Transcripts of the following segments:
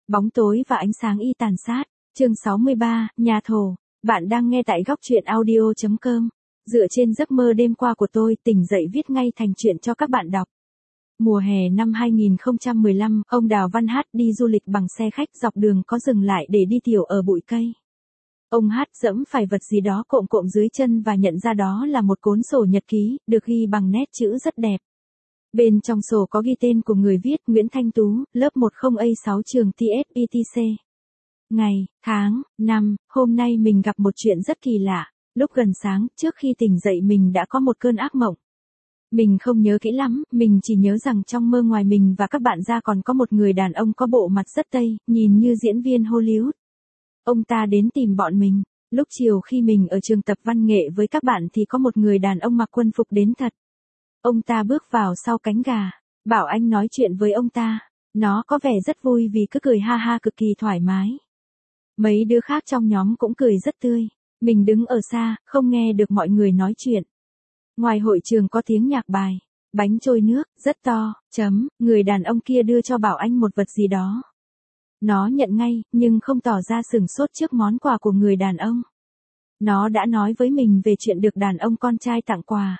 Bóng tối và ánh sáng y tàn sát. Chương 63, nhà thổ. Bạn đang nghe tại góc truyện audio.com. Dựa trên giấc mơ đêm qua của tôi, tỉnh dậy viết ngay thành truyện cho các bạn đọc. Mùa hè năm 2015, ông Đào Văn Hát đi du lịch bằng xe khách, dọc đường có dừng lại để đi tiểu ở bụi cây. Ông Hát giẫm phải vật gì đó cộm cộm dưới chân và nhận ra đó là một cuốn sổ nhật ký, được ghi bằng nét chữ rất đẹp. Bên trong sổ có ghi tên của người viết: Nguyễn Thanh Tú, lớp 10A6 trường TSETC. Ngày, tháng, năm, hôm nay mình gặp một chuyện rất kỳ lạ. Lúc gần sáng, trước khi tỉnh dậy mình đã có một cơn ác mộng. Mình không nhớ kỹ lắm, mình chỉ nhớ rằng trong mơ ngoài mình và các bạn ra còn có một người đàn ông có bộ mặt rất Tây, nhìn như diễn viên Hollywood. Ông ta đến tìm bọn mình. Lúc chiều khi mình ở trường tập văn nghệ với các bạn thì có một người đàn ông mặc quân phục đến thật. Ông ta bước vào sau cánh gà, bảo anh nói chuyện với ông ta. Nó có vẻ rất vui vì cứ cười ha ha cực kỳ thoải mái. Mấy đứa khác trong nhóm cũng cười rất tươi. Mình đứng ở xa, không nghe được mọi người nói chuyện. Ngoài hội trường có tiếng nhạc bài, bánh trôi nước, rất to, người đàn ông kia đưa cho Bảo Anh một vật gì đó. Nó nhận ngay, nhưng không tỏ ra sửng sốt trước món quà của người đàn ông. Nó đã nói với mình về chuyện được đàn ông con trai tặng quà.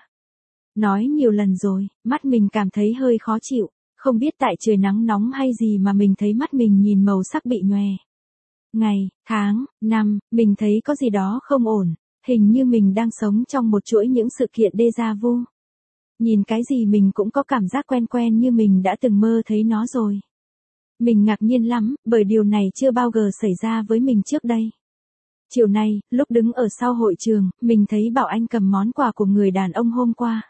Nói nhiều lần rồi, mắt mình cảm thấy hơi khó chịu, không biết tại trời nắng nóng hay gì mà mình thấy mắt mình nhìn màu sắc bị nhòe. Ngày, tháng, năm, mình thấy có gì đó không ổn, hình như mình đang sống trong một chuỗi những sự kiện déjà vu. Nhìn cái gì mình cũng có cảm giác quen quen như mình đã từng mơ thấy nó rồi. Mình ngạc nhiên lắm, bởi điều này chưa bao giờ xảy ra với mình trước đây. Chiều nay, lúc đứng ở sau hội trường, mình thấy Bảo Anh cầm món quà của người đàn ông hôm qua.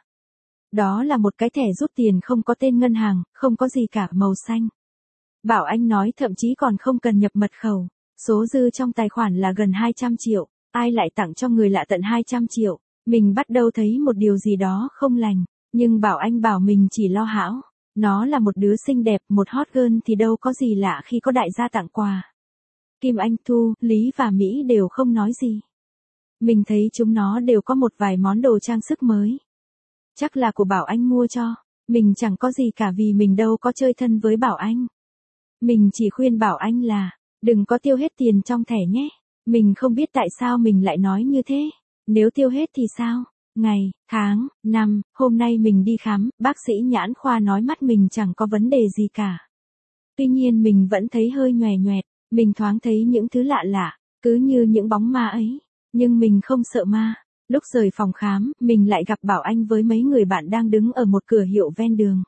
Đó là một cái thẻ rút tiền không có tên ngân hàng, không có gì cả, màu xanh. Bảo Anh nói thậm chí còn không cần nhập mật khẩu. Số dư trong tài khoản là gần 200 triệu. Ai lại tặng cho người lạ tận 200 triệu? Mình bắt đầu thấy một điều gì đó không lành. Nhưng Bảo Anh bảo mình chỉ lo hão. Nó là một đứa xinh đẹp, một hot girl thì đâu có gì lạ khi có đại gia tặng quà. Kim Anh, Thu, Lý và Mỹ đều không nói gì. Mình thấy chúng nó đều có một vài món đồ trang sức mới. Chắc là của Bảo Anh mua cho. Mình chẳng có gì cả vì mình đâu có chơi thân với Bảo Anh. Mình chỉ khuyên Bảo Anh là đừng có tiêu hết tiền trong thẻ nhé. Mình không biết tại sao mình lại nói như thế. Nếu tiêu hết thì sao? Ngày, tháng, năm, hôm nay mình đi khám, bác sĩ nhãn khoa nói mắt mình chẳng có vấn đề gì cả. Tuy nhiên mình vẫn thấy hơi nhòe nhoẹt, mình thoáng thấy những thứ lạ lạ, cứ như những bóng ma ấy. Nhưng mình không sợ ma. Lúc rời phòng khám, mình lại gặp Bảo Anh với mấy người bạn đang đứng ở một cửa hiệu ven đường.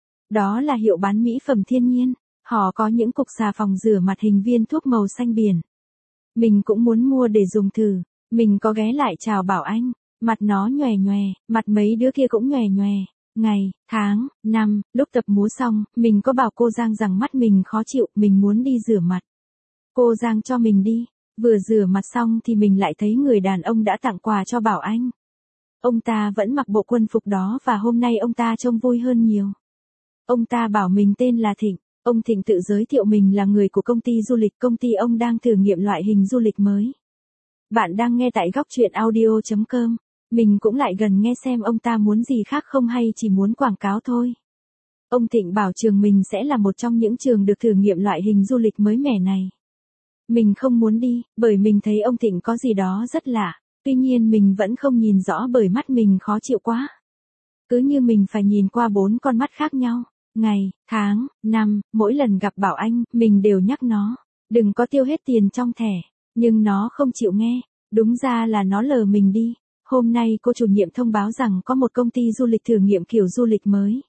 Đó là hiệu bán mỹ phẩm thiên nhiên. Họ có những cục xà phòng rửa mặt hình viên thuốc màu xanh biển. Mình cũng muốn mua để dùng thử. Mình có ghé lại chào Bảo Anh. Mặt nó nhòe nhòe, mặt mấy đứa kia cũng nhòe nhòe. Ngày, tháng, năm, lúc tập múa xong, mình có bảo cô Giang rằng mắt mình khó chịu, mình muốn đi rửa mặt. Cô Giang cho mình đi. Vừa rửa mặt xong thì mình lại thấy người đàn ông đã tặng quà cho Bảo Anh. Ông ta vẫn mặc bộ quân phục đó và hôm nay ông ta trông vui hơn nhiều. Ông ta bảo mình tên là Thịnh. Ông Thịnh tự giới thiệu mình là người của công ty du lịch, công ty ông đang thử nghiệm loại hình du lịch mới. Bạn đang nghe tại góc truyện audio.com. Mình cũng lại gần nghe xem ông ta muốn gì khác không hay chỉ muốn quảng cáo thôi. Ông Thịnh bảo trường mình sẽ là một trong những trường được thử nghiệm loại hình du lịch mới mẻ này. Mình không muốn đi, bởi mình thấy ông Thịnh có gì đó rất lạ. Tuy nhiên mình vẫn không nhìn rõ bởi mắt mình khó chịu quá. Cứ như mình phải nhìn qua 4 con mắt khác nhau. Ngày, tháng, năm, mỗi lần gặp Bảo Anh, mình đều nhắc nó. Đừng có tiêu hết tiền trong thẻ. Nhưng nó không chịu nghe. Đúng ra là nó lờ mình đi. Hôm nay cô chủ nhiệm thông báo rằng có một công ty du lịch thử nghiệm kiểu du lịch mới.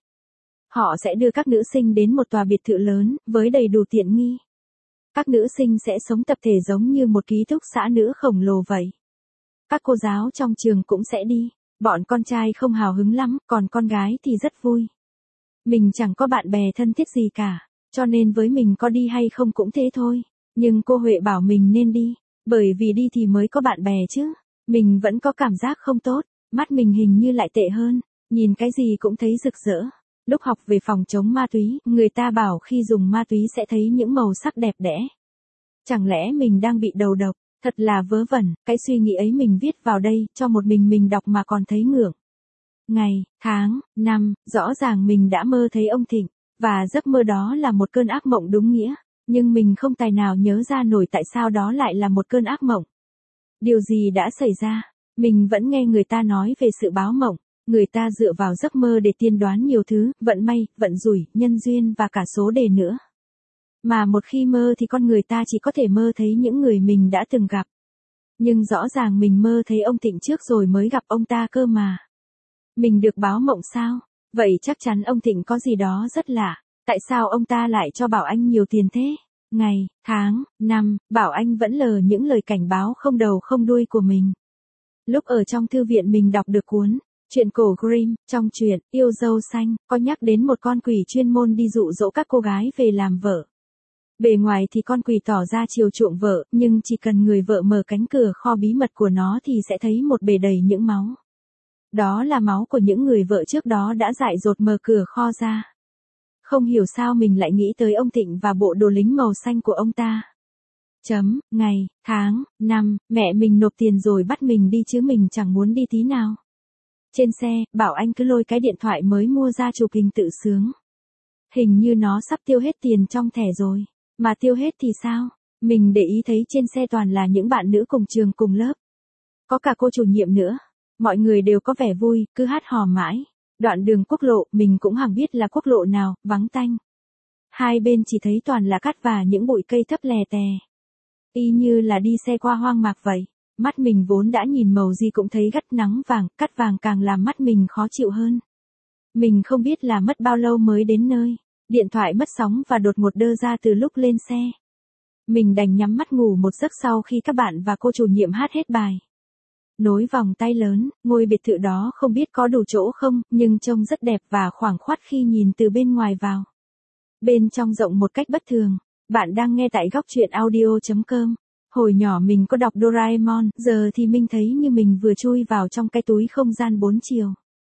Họ sẽ đưa các nữ sinh đến một tòa biệt thự lớn, với đầy đủ tiện nghi. Các nữ sinh sẽ sống tập thể giống như một ký túc xá nữ khổng lồ vậy. Các cô giáo trong trường cũng sẽ đi. Bọn con trai không hào hứng lắm, còn con gái thì rất vui. Mình chẳng có bạn bè thân thiết gì cả, cho nên với mình có đi hay không cũng thế thôi. Nhưng cô Huệ bảo mình nên đi, bởi vì đi thì mới có bạn bè chứ. Mình vẫn có cảm giác không tốt, mắt mình hình như lại tệ hơn, nhìn cái gì cũng thấy rực rỡ. Lúc học về phòng chống ma túy, người ta bảo khi dùng ma túy sẽ thấy những màu sắc đẹp đẽ. Chẳng lẽ mình đang bị đầu độc? Thật là vớ vẩn, cái suy nghĩ ấy mình viết vào đây, cho một mình đọc mà còn thấy ngượng. Ngày, tháng, năm, rõ ràng mình đã mơ thấy ông Thịnh, và giấc mơ đó là một cơn ác mộng đúng nghĩa. Nhưng mình không tài nào nhớ ra nổi tại sao đó lại là một cơn ác mộng. Điều gì đã xảy ra? Mình vẫn nghe người ta nói về sự báo mộng. Người ta dựa vào giấc mơ để tiên đoán nhiều thứ, vận may, vận rủi, nhân duyên và cả số đề nữa. Mà một khi mơ thì con người ta chỉ có thể mơ thấy những người mình đã từng gặp. Nhưng rõ ràng mình mơ thấy ông Thịnh trước rồi mới gặp ông ta cơ mà. Mình được báo mộng sao? Vậy chắc chắn ông Thịnh có gì đó rất lạ. Tại sao ông ta lại cho Bảo Anh nhiều tiền thế? Ngày, tháng, năm, Bảo Anh vẫn lờ những lời cảnh báo không đầu không đuôi của mình. Lúc ở trong thư viện mình đọc được cuốn Chuyện cổ Grimm, trong truyện Yêu dâu xanh, có nhắc đến một con quỷ chuyên môn đi dụ dỗ các cô gái về làm vợ. Bề ngoài thì con quỷ tỏ ra chiều chuộng vợ, nhưng chỉ cần người vợ mở cánh cửa kho bí mật của nó thì sẽ thấy một bể đầy những máu. Đó là máu của những người vợ trước đó đã dại dột mở cửa kho ra. Không hiểu sao mình lại nghĩ tới ông Thịnh và bộ đồ lính màu xanh của ông ta. Ngày, tháng, năm, mẹ mình nộp tiền rồi bắt mình đi chứ mình chẳng muốn đi tí nào. Trên xe, Bảo Anh cứ lôi cái điện thoại mới mua ra chụp hình tự sướng. Hình như nó sắp tiêu hết tiền trong thẻ rồi. Mà tiêu hết thì sao? Mình để ý thấy trên xe toàn là những bạn nữ cùng trường cùng lớp. Có cả cô chủ nhiệm nữa. Mọi người đều có vẻ vui, cứ hát hò mãi. Đoạn đường quốc lộ, mình cũng hằng biết là quốc lộ nào, vắng tanh. Hai bên chỉ thấy toàn là cát và những bụi cây thấp lè tè. Y như là đi xe qua hoang mạc vậy. Mắt mình vốn đã nhìn màu gì cũng thấy gắt nắng vàng, cát vàng càng làm mắt mình khó chịu hơn. Mình không biết là mất bao lâu mới đến nơi. Điện thoại mất sóng và đột ngột đơ ra từ lúc lên xe. Mình đành nhắm mắt ngủ một giấc sau khi các bạn và cô chủ nhiệm hát hết bài. Nối vòng tay lớn, ngôi biệt thự đó không biết có đủ chỗ không, nhưng trông rất đẹp và khoảng khoát khi nhìn từ bên ngoài vào. Bên trong rộng một cách bất thường. Bạn đang nghe tại góc truyện audio.com. Hồi nhỏ mình có đọc Doraemon, giờ thì mình thấy như mình vừa chui vào trong cái túi không gian 4 chiều.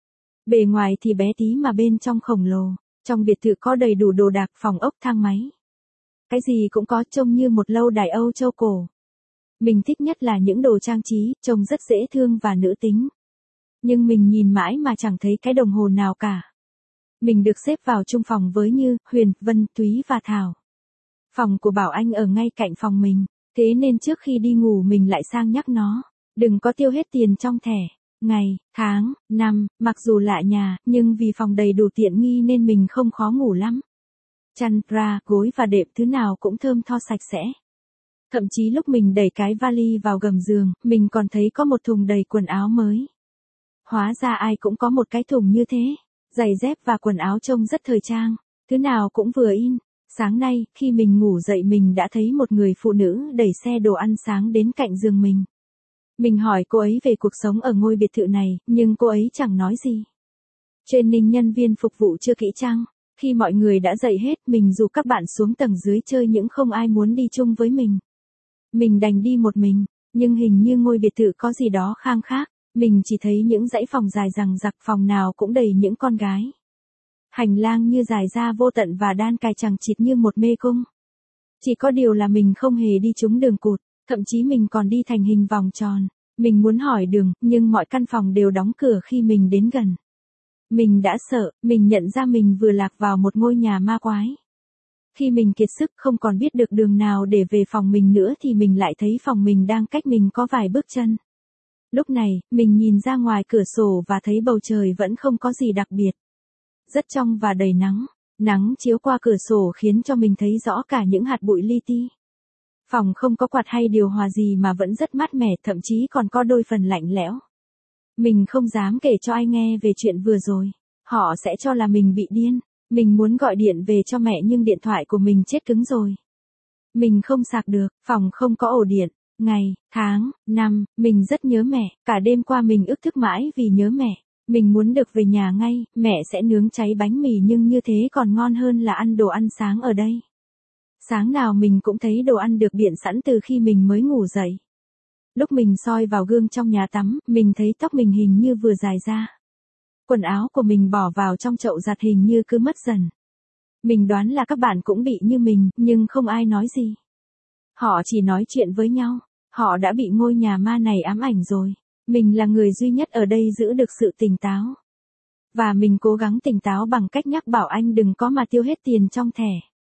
Bề ngoài thì bé tí mà bên trong khổng lồ. Trong biệt thự có đầy đủ đồ đạc, phòng ốc, thang máy. Cái gì cũng có, trông như một lâu đài Âu Châu cổ. Mình thích nhất là những đồ trang trí, trông rất dễ thương và nữ tính. Nhưng mình nhìn mãi mà chẳng thấy cái đồng hồ nào cả. Mình được xếp vào chung phòng với Như, Huyền, Vân, Túy và Thảo. Phòng của Bảo Anh ở ngay cạnh phòng mình, thế nên trước khi đi ngủ mình lại sang nhắc nó, đừng có tiêu hết tiền trong thẻ. Ngày, tháng, năm, mặc dù lạ nhà, nhưng vì phòng đầy đủ tiện nghi nên mình không khó ngủ lắm. Chăn, ra, gối và đệm thứ nào cũng thơm tho sạch sẽ. Thậm chí lúc mình đẩy cái vali vào gầm giường, mình còn thấy có một thùng đầy quần áo mới. Hóa ra ai cũng có một cái thùng như thế. Giày dép và quần áo trông rất thời trang, thứ nào cũng vừa in. Sáng nay, khi mình ngủ dậy mình đã thấy một người phụ nữ đẩy xe đồ ăn sáng đến cạnh giường mình. Mình hỏi cô ấy về cuộc sống ở ngôi biệt thự này, nhưng cô ấy chẳng nói gì. Training nhân viên phục vụ chưa kỹ chăng? Khi mọi người đã dậy hết, mình rủ các bạn xuống tầng dưới chơi nhưng không ai muốn đi chung với mình. Mình đành đi một mình, nhưng hình như ngôi biệt thự có gì đó khang khác. Mình chỉ thấy những dãy phòng dài dằng dặc, phòng nào cũng đầy những con gái. Hành lang như dài ra vô tận và đan cài chằng chịt như một mê cung. Chỉ có điều là mình không hề đi trúng đường cụt, thậm chí mình còn đi thành hình vòng tròn. Mình muốn hỏi đường, nhưng mọi căn phòng đều đóng cửa khi mình đến gần. Mình đã sợ, mình nhận ra mình vừa lạc vào một ngôi nhà ma quái. Khi mình kiệt sức không còn biết được đường nào để về phòng mình nữa thì mình lại thấy phòng mình đang cách mình có vài bước chân. Lúc này, mình nhìn ra ngoài cửa sổ và thấy bầu trời vẫn không có gì đặc biệt. Rất trong và đầy nắng. Nắng chiếu qua cửa sổ khiến cho mình thấy rõ cả những hạt bụi li ti. Phòng không có quạt hay điều hòa gì mà vẫn rất mát mẻ, thậm chí còn có đôi phần lạnh lẽo. Mình không dám kể cho ai nghe về chuyện vừa rồi. Họ sẽ cho là mình bị điên. Mình muốn gọi điện về cho mẹ nhưng điện thoại của mình chết cứng rồi. Mình không sạc được, phòng không có ổ điện. Ngày, tháng, năm, mình rất nhớ mẹ, cả đêm qua mình ức thức mãi vì nhớ mẹ. Mình muốn được về nhà ngay, mẹ sẽ nướng cháy bánh mì nhưng như thế còn ngon hơn là ăn đồ ăn sáng ở đây. Sáng nào mình cũng thấy đồ ăn được biện sẵn từ khi mình mới ngủ dậy. Lúc mình soi vào gương trong nhà tắm, mình thấy tóc mình hình như vừa dài ra. Quần áo của mình bỏ vào trong chậu giặt hình như cứ mất dần. Mình đoán là các bạn cũng bị như mình, nhưng không ai nói gì. Họ chỉ nói chuyện với nhau. Họ đã bị ngôi nhà ma này ám ảnh rồi. Mình là người duy nhất ở đây giữ được sự tỉnh táo. Và mình cố gắng tỉnh táo bằng cách nhắc Bảo Anh đừng có mà tiêu hết tiền trong thẻ.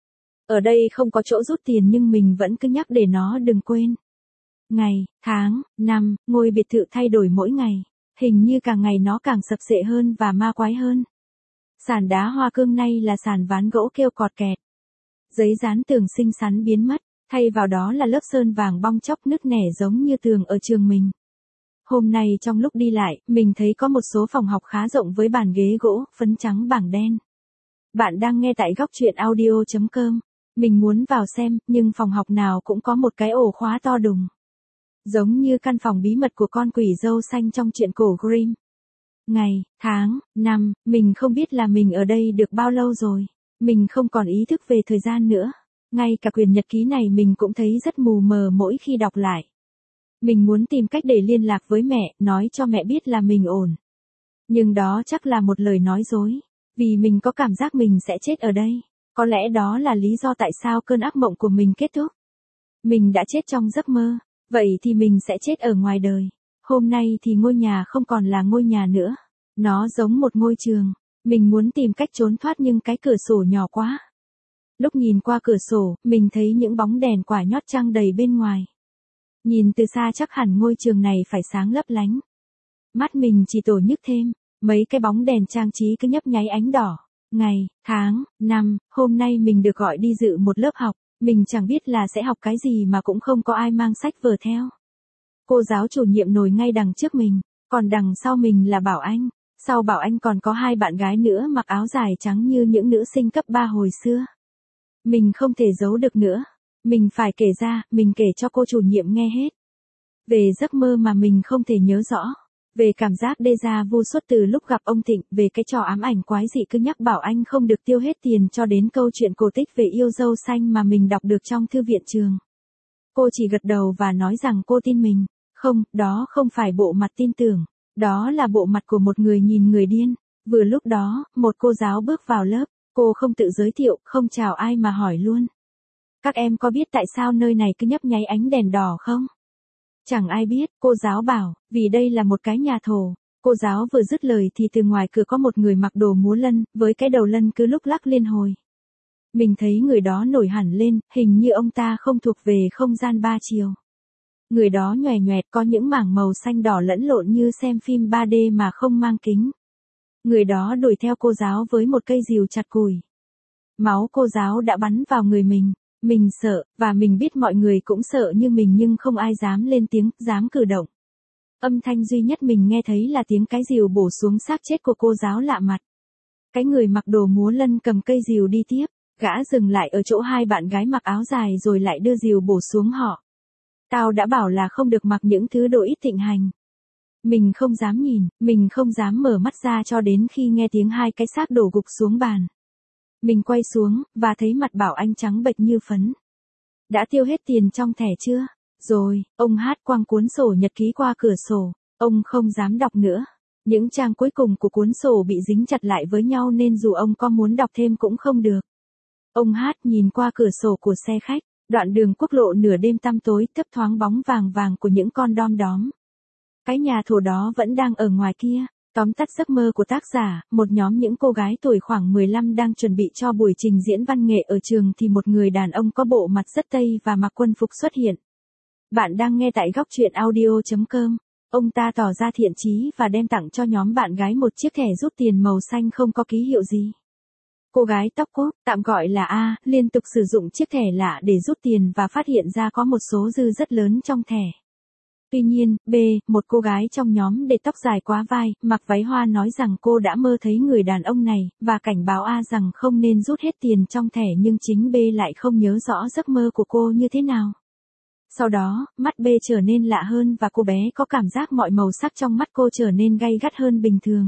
Ở đây không có chỗ rút tiền nhưng mình vẫn cứ nhắc để nó đừng quên. Ngày, tháng, năm, ngôi biệt thự thay đổi mỗi ngày. Hình như càng ngày nó càng sập xệ hơn và ma quái hơn. Sàn đá hoa cương nay là sàn ván gỗ kêu cọt kẹt. Giấy dán tường xinh xắn biến mất, thay vào đó là lớp sơn vàng bong chóc nứt nẻ giống như tường ở trường mình. Hôm nay trong lúc đi lại, mình thấy có một số phòng học khá rộng với bàn ghế gỗ, phấn trắng bảng đen. Bạn đang nghe tại góc truyện audio.com. Mình muốn vào xem, nhưng phòng học nào cũng có một cái ổ khóa to đùng. Giống như căn phòng bí mật của con quỷ dâu xanh trong truyện cổ Grimm. Ngày, tháng, năm, mình không biết là mình ở đây được bao lâu rồi. Mình không còn ý thức về thời gian nữa. Ngay cả quyển nhật ký này mình cũng thấy rất mù mờ mỗi khi đọc lại. Mình muốn tìm cách để liên lạc với mẹ, nói cho mẹ biết là mình ổn. Nhưng đó chắc là một lời nói dối. Vì mình có cảm giác mình sẽ chết ở đây. Có lẽ đó là lý do tại sao cơn ác mộng của mình kết thúc. Mình đã chết trong giấc mơ. Vậy thì mình sẽ chết ở ngoài đời. Hôm nay thì ngôi nhà không còn là ngôi nhà nữa. Nó giống một ngôi trường. Mình muốn tìm cách trốn thoát nhưng cái cửa sổ nhỏ quá. Lúc nhìn qua cửa sổ, mình thấy những bóng đèn quả nhót trăng đầy bên ngoài. Nhìn từ xa chắc hẳn ngôi trường này phải sáng lấp lánh. Mắt mình chỉ tổ nhức thêm, mấy cái bóng đèn trang trí cứ nhấp nháy ánh đỏ. Ngày, tháng, năm, hôm nay mình được gọi đi dự một lớp học, mình chẳng biết là sẽ học cái gì mà cũng không có ai mang sách vở theo. Cô giáo chủ nhiệm ngồi ngay đằng trước mình, còn đằng sau mình là Bảo Anh. Sau Bảo Anh còn có hai bạn gái nữa mặc áo dài trắng như những nữ sinh cấp 3 hồi xưa. Mình không thể giấu được nữa. Mình phải kể ra, mình kể cho cô chủ nhiệm nghe hết. Về giấc mơ mà mình không thể nhớ rõ. Về cảm giác déjà vu suốt từ lúc gặp ông Thịnh, về cái trò ám ảnh quái dị cứ nhắc Bảo Anh không được tiêu hết tiền cho đến câu chuyện cổ tích về yêu dâu xanh mà mình đọc được trong thư viện trường. Cô chỉ gật đầu và nói rằng cô tin mình. Không, đó không phải bộ mặt tin tưởng. Đó là bộ mặt của một người nhìn người điên. Vừa lúc đó, một cô giáo bước vào lớp. Cô không tự giới thiệu, không chào ai mà hỏi luôn. Các em có biết tại sao nơi này cứ nhấp nháy ánh đèn đỏ không? Chẳng ai biết, cô giáo bảo, vì đây là một cái nhà thổ. Cô giáo vừa dứt lời thì từ ngoài cửa có một người mặc đồ múa lân, với cái đầu lân cứ lúc lắc liên hồi. Mình thấy người đó nổi hẳn lên, hình như ông ta không thuộc về không gian 3 chiều. Người đó nhòe nhoẹt có những mảng màu xanh đỏ lẫn lộn như xem phim 3D mà không mang kính. Người đó đuổi theo cô giáo với một cây rìu chặt củi. Máu cô giáo đã bắn vào người mình. Mình sợ, và mình biết mọi người cũng sợ như mình nhưng không ai dám lên tiếng, dám cử động. Âm thanh duy nhất mình nghe thấy là tiếng cái rìu bổ xuống xác chết của cô giáo lạ mặt. Cái người mặc đồ múa lân cầm cây rìu đi tiếp, gã dừng lại ở chỗ hai bạn gái mặc áo dài rồi lại đưa rìu bổ xuống họ. Tao đã bảo là không được mặc những thứ đồ ít thịnh hành. Mình không dám nhìn, mình không dám mở mắt ra cho đến khi nghe tiếng hai cái xác đổ gục xuống bàn. Mình quay xuống, và thấy mặt Bảo Anh trắng bệch như phấn. Đã tiêu hết tiền trong thẻ chưa? Rồi, ông Hát quăng cuốn sổ nhật ký qua cửa sổ. Ông không dám đọc nữa. Những trang cuối cùng của cuốn sổ bị dính chặt lại với nhau nên dù ông có muốn đọc thêm cũng không được. Ông Hát nhìn qua cửa sổ của xe khách, đoạn đường quốc lộ nửa đêm tăm tối thấp thoáng bóng vàng vàng của những con đom đóm. Cái nhà thổ đó vẫn đang ở ngoài kia. Tóm tắt giấc mơ của tác giả, một nhóm những cô gái tuổi khoảng 15 đang chuẩn bị cho buổi trình diễn văn nghệ ở trường thì một người đàn ông có bộ mặt rất tây và mặc quân phục xuất hiện. Bạn đang nghe tại góc truyện audio.com. Ông ta tỏ ra thiện chí và đem tặng cho nhóm bạn gái một chiếc thẻ rút tiền màu xanh không có ký hiệu gì. Cô gái tóc cốt, tạm gọi là A, liên tục sử dụng chiếc thẻ lạ để rút tiền và phát hiện ra có một số dư rất lớn trong thẻ. Tuy nhiên, B, một cô gái trong nhóm để tóc dài quá vai, mặc váy hoa nói rằng cô đã mơ thấy người đàn ông này, và cảnh báo A rằng không nên rút hết tiền trong thẻ nhưng chính B lại không nhớ rõ giấc mơ của cô như thế nào. Sau đó, mắt B trở nên lạ hơn và cô bé có cảm giác mọi màu sắc trong mắt cô trở nên gay gắt hơn bình thường.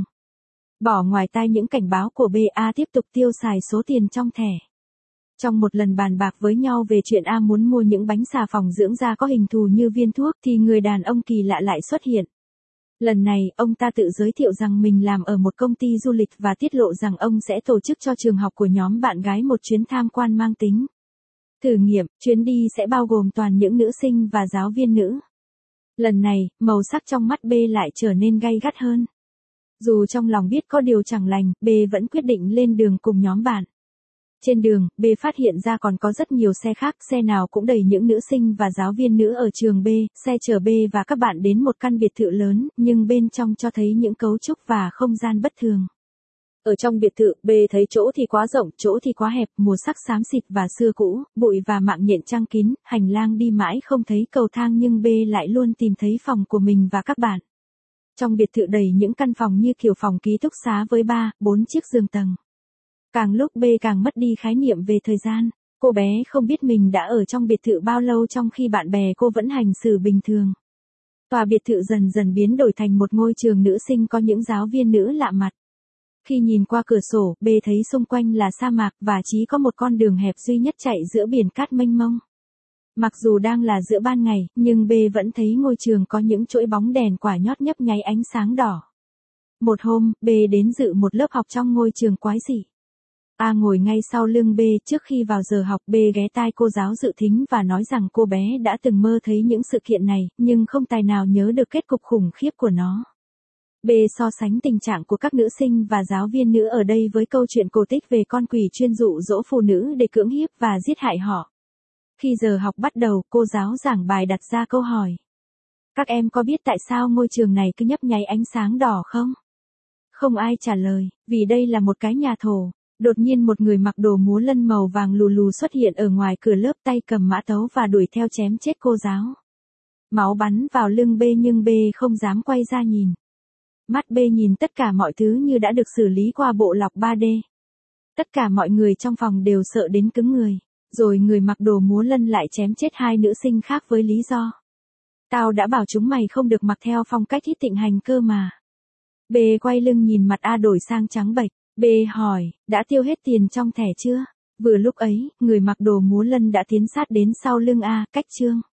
Bỏ ngoài tai những cảnh báo của B, A tiếp tục tiêu xài số tiền trong thẻ. Trong một lần bàn bạc với nhau về chuyện A muốn mua những bánh xà phòng dưỡng da có hình thù như viên thuốc thì người đàn ông kỳ lạ lại xuất hiện. Lần này, ông ta tự giới thiệu rằng mình làm ở một công ty du lịch và tiết lộ rằng ông sẽ tổ chức cho trường học của nhóm bạn gái một chuyến tham quan mang tính thử nghiệm. Chuyến đi sẽ bao gồm toàn những nữ sinh và giáo viên nữ. Lần này, màu sắc trong mắt B lại trở nên gay gắt hơn. Dù trong lòng biết có điều chẳng lành, B vẫn quyết định lên đường cùng nhóm bạn. Trên đường, B phát hiện ra còn có rất nhiều xe khác, xe nào cũng đầy những nữ sinh và giáo viên nữ ở trường B, xe chở B và các bạn đến một căn biệt thự lớn, nhưng bên trong cho thấy những cấu trúc và không gian bất thường. Ở trong biệt thự, B thấy chỗ thì quá rộng, chỗ thì quá hẹp, màu sắc xám xịt và xưa cũ, bụi và mạng nhện trăng kín, hành lang đi mãi không thấy cầu thang nhưng B lại luôn tìm thấy phòng của mình và các bạn. Trong biệt thự đầy những căn phòng như kiểu phòng ký túc xá với 3, 4 chiếc giường tầng. Càng lúc B càng mất đi khái niệm về thời gian, cô bé không biết mình đã ở trong biệt thự bao lâu trong khi bạn bè cô vẫn hành xử bình thường. Tòa biệt thự dần dần biến đổi thành một ngôi trường nữ sinh có những giáo viên nữ lạ mặt. Khi nhìn qua cửa sổ, B thấy xung quanh là sa mạc và chỉ có một con đường hẹp duy nhất chạy giữa biển cát mênh mông. Mặc dù đang là giữa ban ngày, nhưng B vẫn thấy ngôi trường có những chuỗi bóng đèn quả nhót nhấp nháy ánh sáng đỏ. Một hôm, B đến dự một lớp học trong ngôi trường quái dị. A ngồi ngay sau lưng B, trước khi vào giờ học B ghé tai cô giáo dự thính và nói rằng cô bé đã từng mơ thấy những sự kiện này, nhưng không tài nào nhớ được kết cục khủng khiếp của nó. B so sánh tình trạng của các nữ sinh và giáo viên nữ ở đây với câu chuyện cổ tích về con quỷ chuyên dụ dỗ phụ nữ để cưỡng hiếp và giết hại họ. Khi giờ học bắt đầu, cô giáo giảng bài đặt ra câu hỏi. Các em có biết tại sao ngôi trường này cứ nhấp nháy ánh sáng đỏ không? Không ai trả lời, vì đây là một cái nhà thổ. Đột nhiên một người mặc đồ múa lân màu vàng lù lù xuất hiện ở ngoài cửa lớp, tay cầm mã tấu và đuổi theo chém chết cô giáo. Máu bắn vào lưng B nhưng B không dám quay ra nhìn. Mắt B nhìn tất cả mọi thứ như đã được xử lý qua bộ lọc 3D. Tất cả mọi người trong phòng đều sợ đến cứng người. Rồi người mặc đồ múa lân lại chém chết 2 nữ sinh khác với lý do. Tao đã bảo chúng mày không được mặc theo phong cách hít tịnh hành cơ mà. B quay lưng nhìn mặt A đổi sang trắng bệch. B hỏi, đã tiêu hết tiền trong thẻ chưa? Vừa lúc ấy, người mặc đồ múa lân đã tiến sát đến sau lưng A, cách Trương.